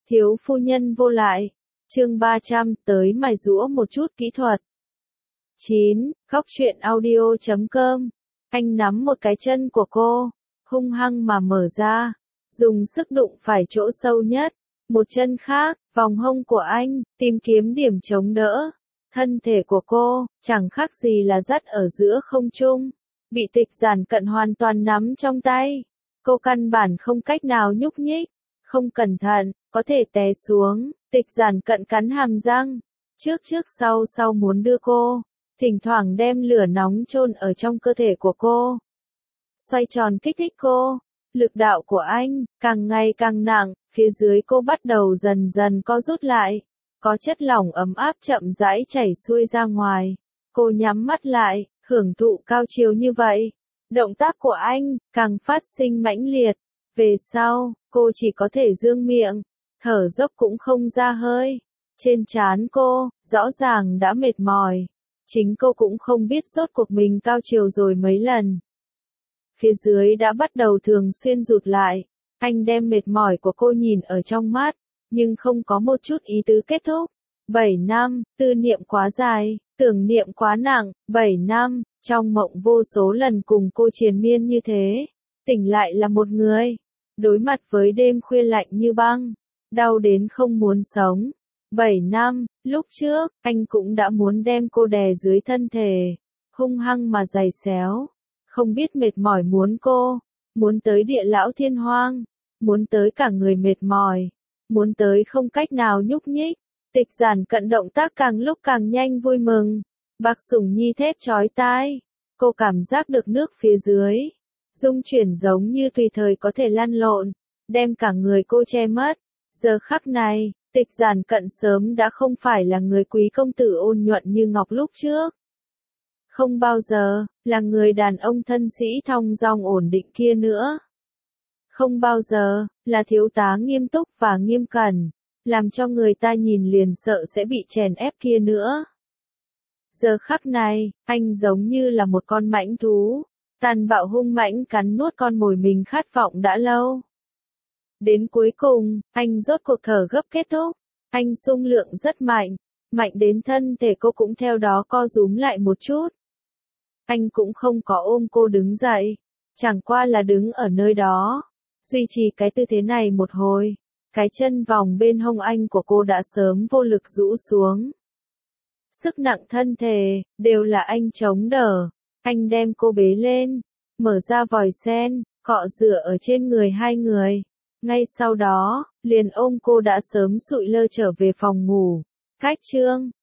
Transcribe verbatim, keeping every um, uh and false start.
Thiếu phu nhân vô lại. Chương ba trăm, tới mài giũa một chút kỹ thuật. chín. Khóc chuyện audio chấm com. Anh nắm một cái chân của cô, hung hăng mà mở ra, dùng sức đụng phải chỗ sâu nhất. Một chân khác, vòng hông của anh, tìm kiếm điểm chống đỡ. Thân thể của cô, chẳng khác gì là dắt ở giữa không trung, bị Tịch Giản Cận hoàn toàn nắm trong tay. Cô căn bản không cách nào nhúc nhích, không cẩn thận, có thể té xuống. Tịch Giản Cận cắn hàm răng, trước trước sau sau muốn đưa cô, thỉnh thoảng đem lửa nóng chôn ở trong cơ thể của cô. Xoay tròn kích thích cô, lực đạo của anh, càng ngày càng nặng, phía dưới cô bắt đầu dần dần co rút lại. Có chất lỏng ấm áp chậm rãi chảy xuôi ra ngoài. Cô nhắm mắt lại, hưởng thụ cao chiều như vậy. Động tác của anh, càng phát sinh mãnh liệt. Về sau, cô chỉ có thể dương miệng, thở dốc cũng không ra hơi. Trên trán cô, rõ ràng đã mệt mỏi. Chính cô cũng không biết rốt cuộc mình cao chiều rồi mấy lần. Phía dưới đã bắt đầu thường xuyên rụt lại. Anh đem mệt mỏi của cô nhìn ở trong mắt, nhưng không có một chút ý tứ kết thúc. Bảy năm, tư niệm quá dài, tưởng niệm quá nặng. Bảy năm, trong mộng vô số lần cùng cô triền miên như thế. Tỉnh lại là một người, đối mặt với đêm khuya lạnh như băng, đau đến không muốn sống. Bảy năm, lúc trước, anh cũng đã muốn đem cô đè dưới thân thể, hung hăng mà giày xéo. Không biết mệt mỏi muốn cô, muốn tới địa lão thiên hoang, muốn tới cả người mệt mỏi, muốn tới không cách nào nhúc nhích. Tịch Giản Cận động tác càng lúc càng nhanh vui mừng. Bạc Sủng Nhi thét chói tai. Cô cảm giác được nước phía dưới rung chuyển giống như tùy thời có thể lăn lộn, đem cả người cô che mất. Giờ khắc này, Tịch Giản Cận sớm đã không phải là người quý công tử ôn nhuận như ngọc lúc trước. Không bao giờ là người đàn ông thân sĩ thong dong ổn định kia nữa. Không bao giờ là thiếu tá nghiêm túc và nghiêm cẩn, làm cho người ta nhìn liền sợ sẽ bị chèn ép kia nữa. Giờ khắc này, anh giống như là một con mãnh thú, tàn bạo hung mãnh cắn nuốt con mồi mình khát vọng đã lâu. Đến cuối cùng, anh rốt cuộc thở gấp kết thúc. Anh xung lượng rất mạnh, mạnh đến thân thể cô cũng theo đó co rúm lại một chút. Anh cũng không có ôm cô đứng dậy, chẳng qua là đứng ở nơi đó, duy trì cái tư thế này một hồi. Cái chân vòng bên hông anh của cô đã sớm vô lực rũ xuống. Sức nặng thân thể, đều là anh chống đỡ. Anh đem cô bế lên, mở ra vòi sen, cọ rửa ở trên người hai người. Ngay sau đó, liền ôm cô đã sớm sụi lơ trở về phòng ngủ. Cách chương